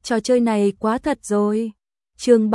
trò chơi này quá thật rồi. Chương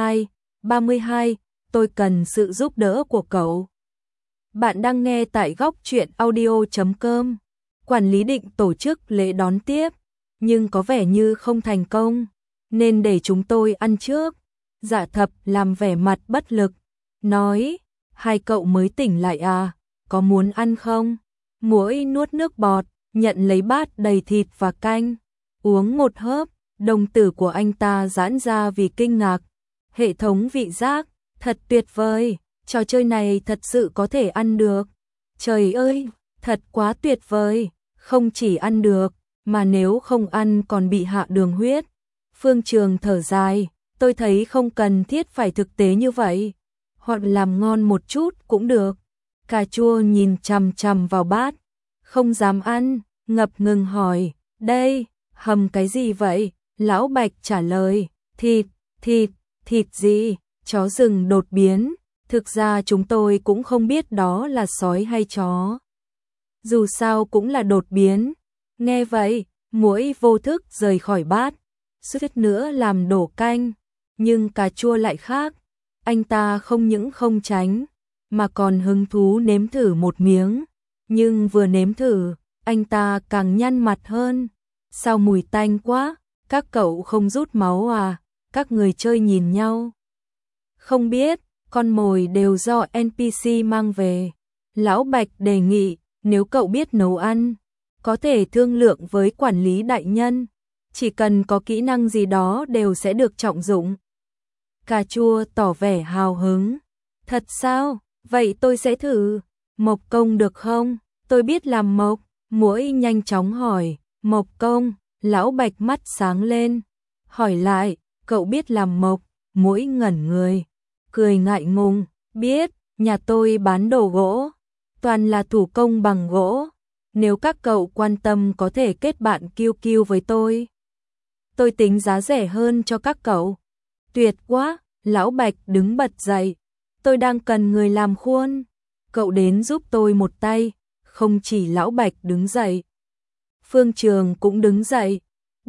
32, tôi cần sự giúp đỡ của cậu. Bạn đang nghe tại góc truyện audio.com. Quản lý định tổ chức lễ đón tiếp, nhưng có vẻ như không thành công, nên để chúng tôi ăn trước. Dạ Thập làm vẻ mặt bất lực, nói, hai cậu mới tỉnh lại à, có muốn ăn không? Muỗi nuốt nước bọt, nhận lấy bát đầy thịt và canh, uống một hớp, đồng tử của anh ta giãn ra vì kinh ngạc. Hệ thống vị giác, thật tuyệt vời, trò chơi này thật sự có thể ăn được. Trời ơi, thật quá tuyệt vời, không chỉ ăn được, mà nếu không ăn còn bị hạ đường huyết. Phương Trường thở dài, tôi thấy không cần thiết phải thực tế như vậy, hoặc làm ngon một chút cũng được. Cà chua nhìn chằm chằm vào bát, không dám ăn, ngập ngừng hỏi, đây, hầm cái gì vậy? Lão Bạch trả lời, thịt gì? Chó rừng đột biến, thực ra chúng tôi cũng không biết đó là sói hay chó. Dù sao cũng là đột biến. Nghe vậy, muỗi vô thức rời khỏi bát, suýt nữa làm đổ canh, nhưng cà chua lại khác, anh ta không những không tránh, mà còn hứng thú nếm thử một miếng, nhưng vừa nếm thử, anh ta càng nhăn mặt hơn. Sao mùi tanh quá, các cậu không rút máu à? Các người chơi nhìn nhau. Không biết, con mồi đều do NPC mang về. Lão Bạch đề nghị, nếu cậu biết nấu ăn, có thể thương lượng với quản lý đại nhân, chỉ cần có kỹ năng gì đó đều sẽ được trọng dụng. Cà chua tỏ vẻ hào hứng. Thật sao? Vậy tôi sẽ thử. Mộc công được không? Tôi biết làm mộc. Muỗi nhanh chóng hỏi. Mộc công? Lão Bạch mắt sáng lên. Hỏi lại, cậu biết làm mộc? Muỗi ngẩn người, cười ngại ngùng. Biết, nhà tôi bán đồ gỗ, toàn là thủ công bằng gỗ. Nếu các cậu quan tâm có thể kết bạn QQ với tôi. Tôi tính giá rẻ hơn cho các cậu. Tuyệt quá, Lão Bạch đứng bật dậy. Tôi đang cần người làm khuôn. Cậu đến giúp tôi một tay. Không chỉ Lão Bạch đứng dậy, Phương Trường cũng đứng dậy.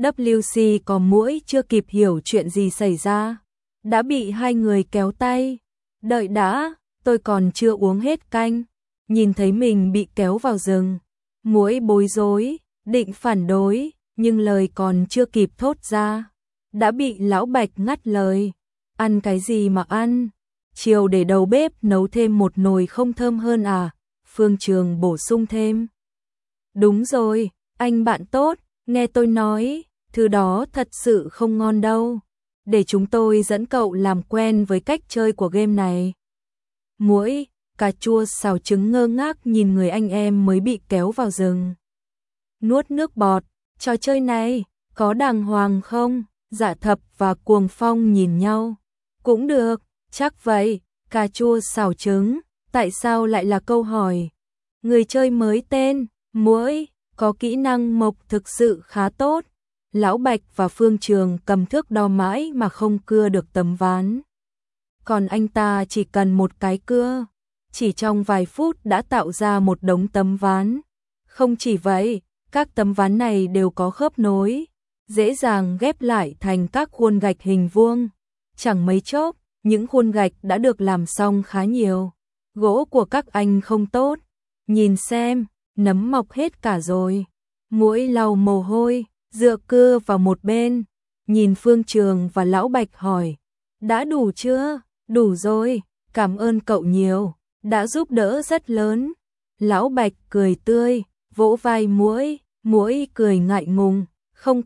WC có muỗi chưa kịp hiểu chuyện gì xảy ra, đã bị hai người kéo tay. Đợi đã, tôi còn chưa uống hết canh. Nhìn thấy mình bị kéo vào rừng, muỗi bối rối, định phản đối, nhưng lời còn chưa kịp thốt ra, đã bị Lão Bạch ngắt lời. Ăn cái gì mà ăn? Chiều để đầu bếp nấu thêm một nồi không thơm hơn à? Phương Trường bổ sung thêm. Đúng rồi, anh bạn tốt, nghe tôi nói, thứ đó thật sự không ngon đâu. Để chúng tôi dẫn cậu làm quen với cách chơi của game này. Muỗi, cà chua xào trứng ngơ ngác nhìn người anh em mới bị kéo vào rừng. Nuốt nước bọt, trò chơi này, có đàng hoàng không? Dạ Thập và Cuồng Phong nhìn nhau. Cũng được, chắc vậy, cà chua xào trứng, tại sao lại là câu hỏi? Người chơi mới tên, muỗi, có kỹ năng mộc thực sự khá tốt. Lão Bạch và Phương Trường cầm thước đo mãi mà không cưa được tấm ván. Còn anh ta chỉ cần một cái cưa, chỉ trong vài phút đã tạo ra một đống tấm ván. Không chỉ vậy, các tấm ván này đều có khớp nối, dễ dàng ghép lại thành các khuôn gạch hình vuông. Chẳng mấy chốc, những khuôn gạch đã được làm xong khá nhiều. Gỗ của các anh không tốt, nhìn xem, nấm mọc hết cả rồi. Muỗi lau mồ hôi, dựa cưa vào một bên, nhìn Phương Trường và Lão Bạch hỏi, đã đủ chưa? Đủ rồi, cảm ơn cậu nhiều, đã giúp đỡ rất lớn. Lão Bạch cười tươi, vỗ vai muỗi, muỗi cười ngại ngùng, không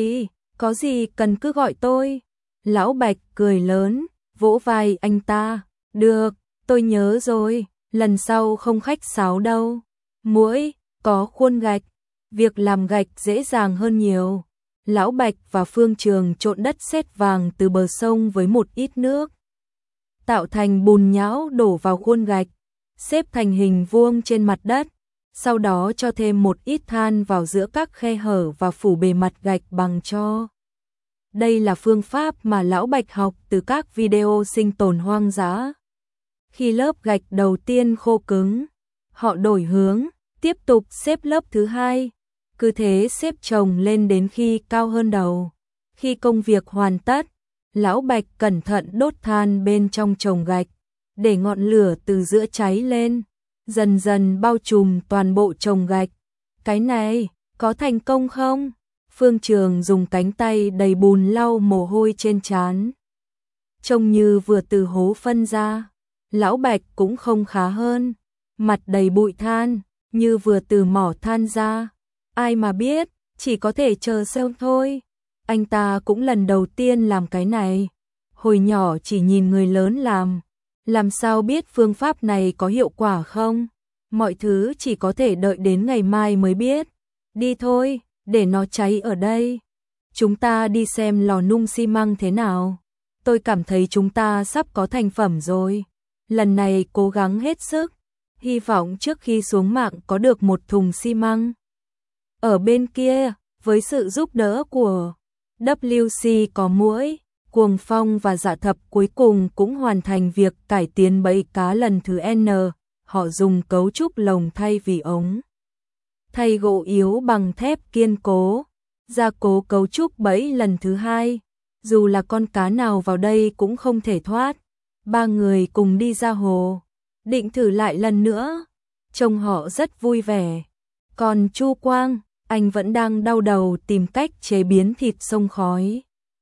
có gì cần cứ gọi tôi. Lão Bạch cười lớn, vỗ vai anh ta, được, tôi nhớ rồi, lần sau không khách sáo đâu. Muỗi, có khuôn gạch, việc làm gạch dễ dàng hơn nhiều. Lão Bạch và Phương Trường trộn đất sét vàng từ bờ sông với một ít nước, tạo thành bùn nhão đổ vào khuôn gạch, xếp thành hình vuông trên mặt đất, sau đó cho thêm một ít than vào giữa các khe hở và phủ bề mặt gạch bằng tro. Đây là phương pháp mà Lão Bạch học từ các video sinh tồn hoang dã. Khi lớp gạch đầu tiên khô cứng, họ đổi hướng, tiếp tục xếp lớp thứ hai, cứ thế xếp chồng lên đến khi cao hơn đầu. Khi công việc hoàn tất, Lão Bạch cẩn thận đốt than bên trong chồng gạch, để ngọn lửa từ giữa cháy lên, dần dần bao trùm toàn bộ chồng gạch. Cái này, có thành công không? Phương Trường dùng cánh tay đầy bùn lau mồ hôi trên trán. Trông như vừa từ hố phân ra. Lão Bạch cũng không khá hơn, mặt đầy bụi than, như vừa từ mỏ than ra. Ai mà biết, chỉ có thể chờ xem thôi. Anh ta cũng lần đầu tiên làm cái này. Hồi nhỏ chỉ nhìn người lớn làm sao biết phương pháp này có hiệu quả không? Mọi thứ chỉ có thể đợi đến ngày mai mới biết. Đi thôi, để nó cháy ở đây. Chúng ta đi xem lò nung xi măng thế nào. Tôi cảm thấy chúng ta sắp có thành phẩm rồi. Lần này cố gắng hết sức, hy vọng trước khi xuống mạng có được một thùng xi măng. Ở bên kia, với sự giúp đỡ của WC có muỗi, Cuồng Phong và Dạ Thập cuối cùng cũng hoàn thành việc cải tiến bẫy cá lần thứ N. Họ dùng cấu trúc lồng thay vì ống, thay gỗ yếu bằng thép kiên cố, gia cố cấu trúc bẫy lần thứ 2. Dù là con cá nào vào đây cũng không thể thoát. Ba người cùng đi ra hồ, định thử lại lần nữa. Trông họ rất vui vẻ. Còn Chu Quang, anh vẫn đang đau đầu tìm cách chế biến thịt sông khói.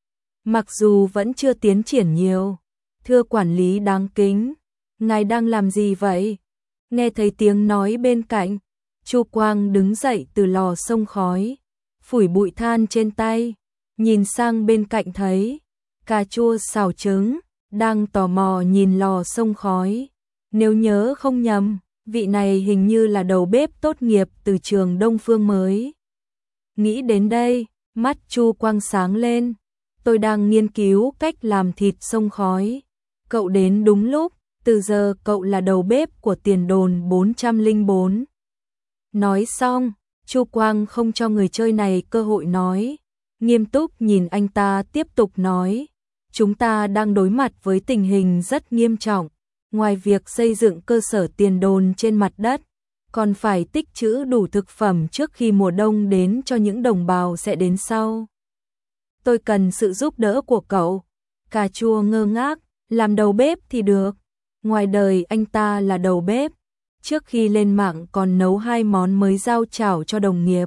Mặc dù vẫn chưa tiến triển nhiều. Thưa quản lý đáng kính, ngài đang làm gì vậy? Nghe thấy tiếng nói bên cạnh, Chu Quang đứng dậy từ lò sông khói, phủi bụi than trên tay, nhìn sang bên cạnh thấy cà chua xào trứng, đang tò mò nhìn lò sông khói. Nếu nhớ không nhầm, vị này hình như là đầu bếp tốt nghiệp từ trường Đông Phương mới. Nghĩ đến đây, mắt Chu Quang sáng lên. Tôi đang nghiên cứu cách làm thịt sông khói. Cậu đến đúng lúc, từ giờ cậu là đầu bếp của tiền đồn 404. Nói xong, Chu Quang không cho người chơi này cơ hội nói. Nghiêm túc nhìn anh ta tiếp tục nói. Chúng ta đang đối mặt với tình hình rất nghiêm trọng. Ngoài việc xây dựng cơ sở tiền đồn trên mặt đất, còn phải tích trữ đủ thực phẩm trước khi mùa đông đến cho những đồng bào sẽ đến sau. Tôi cần sự giúp đỡ của cậu. Cà chua ngơ ngác, làm đầu bếp thì được. Ngoài đời anh ta là đầu bếp. Trước khi lên mạng còn nấu 2 món mới giao chảo cho đồng nghiệp.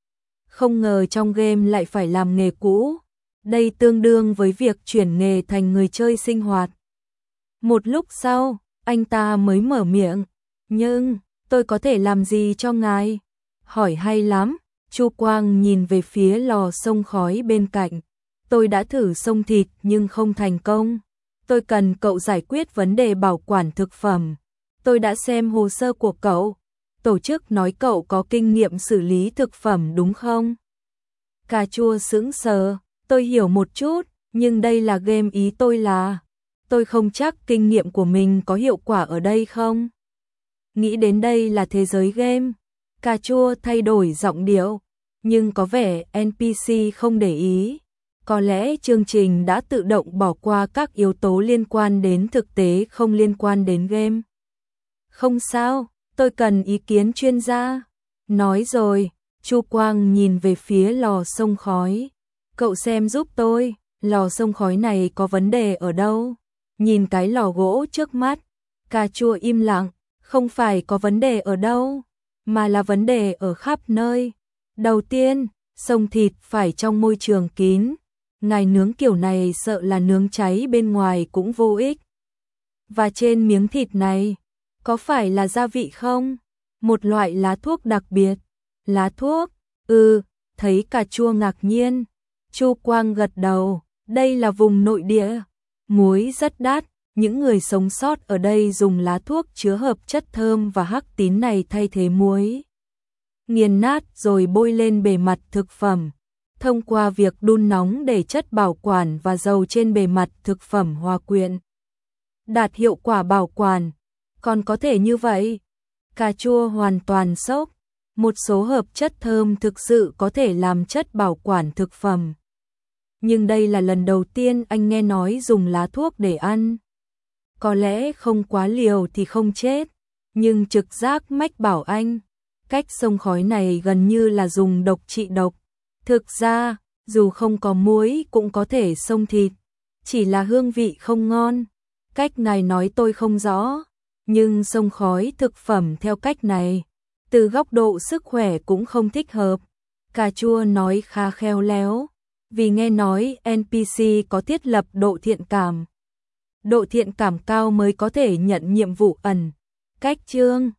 Không ngờ trong game lại phải làm nghề cũ. Đây tương đương với việc chuyển nghề thành người chơi sinh hoạt. Một lúc sau, anh ta mới mở miệng. Nhưng, tôi có thể làm gì cho ngài? Hỏi hay lắm. Chu Quang nhìn về phía lò sông khói bên cạnh. Tôi đã thử xông thịt nhưng không thành công. Tôi cần cậu giải quyết vấn đề bảo quản thực phẩm. Tôi đã xem hồ sơ của cậu. Tổ chức nói cậu có kinh nghiệm xử lý thực phẩm đúng không? Cà chua sững sờ. Tôi hiểu một chút, nhưng đây là game, ý tôi là tôi không chắc kinh nghiệm của mình có hiệu quả ở đây không? Nghĩ đến đây là thế giới game. Cà chua thay đổi giọng điệu, nhưng có vẻ NPC không để ý. Có lẽ chương trình đã tự động bỏ qua các yếu tố liên quan đến thực tế không liên quan đến game. Không sao, tôi cần ý kiến chuyên gia. Nói rồi, Chu Quang nhìn về phía lò sông khói. Cậu xem giúp tôi, lò sông khói này có vấn đề ở đâu? Nhìn cái lò gỗ trước mắt, cà chua im lặng, không phải có vấn đề ở đâu, mà là vấn đề ở khắp nơi. Đầu tiên, xông thịt phải trong môi trường kín. Ngài nướng kiểu này sợ là nướng cháy bên ngoài cũng vô ích. Và trên miếng thịt này, có phải là gia vị không? Một loại lá thuốc đặc biệt. Lá thuốc? Thấy cà chua ngạc nhiên. Chu Quang gật đầu, đây là vùng nội địa. Muối rất đắt, những người sống sót ở đây dùng lá thuốc chứa hợp chất thơm và hắc tín này thay thế muối. Nghiền nát rồi bôi lên bề mặt thực phẩm. Thông qua việc đun nóng để chất bảo quản và dầu trên bề mặt thực phẩm hòa quyện, đạt hiệu quả bảo quản. Còn có thể như vậy? Cà chua hoàn toàn sốc. Một số hợp chất thơm thực sự có thể làm chất bảo quản thực phẩm. Nhưng đây là lần đầu tiên anh nghe nói dùng lá thuốc để ăn. Có lẽ không quá liều thì không chết, nhưng trực giác mách bảo anh, cách xông khói này gần như là dùng độc trị độc. Thực ra, dù không có muối cũng có thể xông thịt, chỉ là hương vị không ngon. Cách này nói tôi không rõ, nhưng xông khói thực phẩm theo cách này, từ góc độ sức khỏe cũng không thích hợp. Cà chua nói khá khéo léo, vì nghe nói NPC có thiết lập độ thiện cảm. Độ thiện cảm cao mới có thể nhận nhiệm vụ ẩn. Cách chương